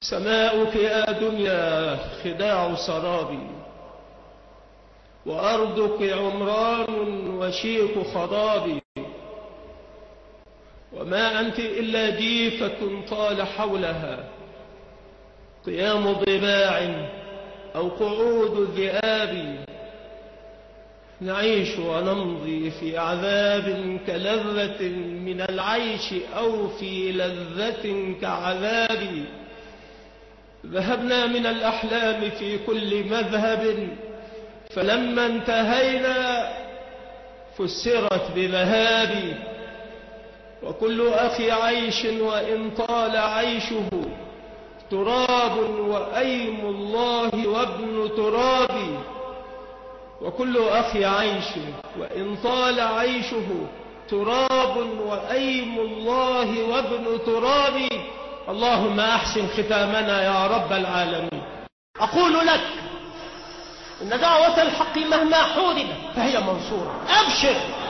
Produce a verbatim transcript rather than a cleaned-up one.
سماؤك يا دنيا خداع سرابي، وأرضك عمران وشيك خضابي، وما أنت إلا جيفة طال حولها قيام ضباع أو قعود الذئاب. نعيش ونمضي في عذاب كلذة من العيش أو في لذة كعذاب. ذهبنا من الأحلام في كل مذهب، فلما انتهينا فسرت بذهاب. وكل أخي عيش وإن طال عيشه تراب وأيم الله وابن تراب. وكل أخي عيش وإن طال عيشه تراب وأيم الله وابن تراب. اللهم أحسن ختامنا يا رب العالمين. أقول لك إن دعوة الحق مهما حوربت فهي منصورة. أبشر.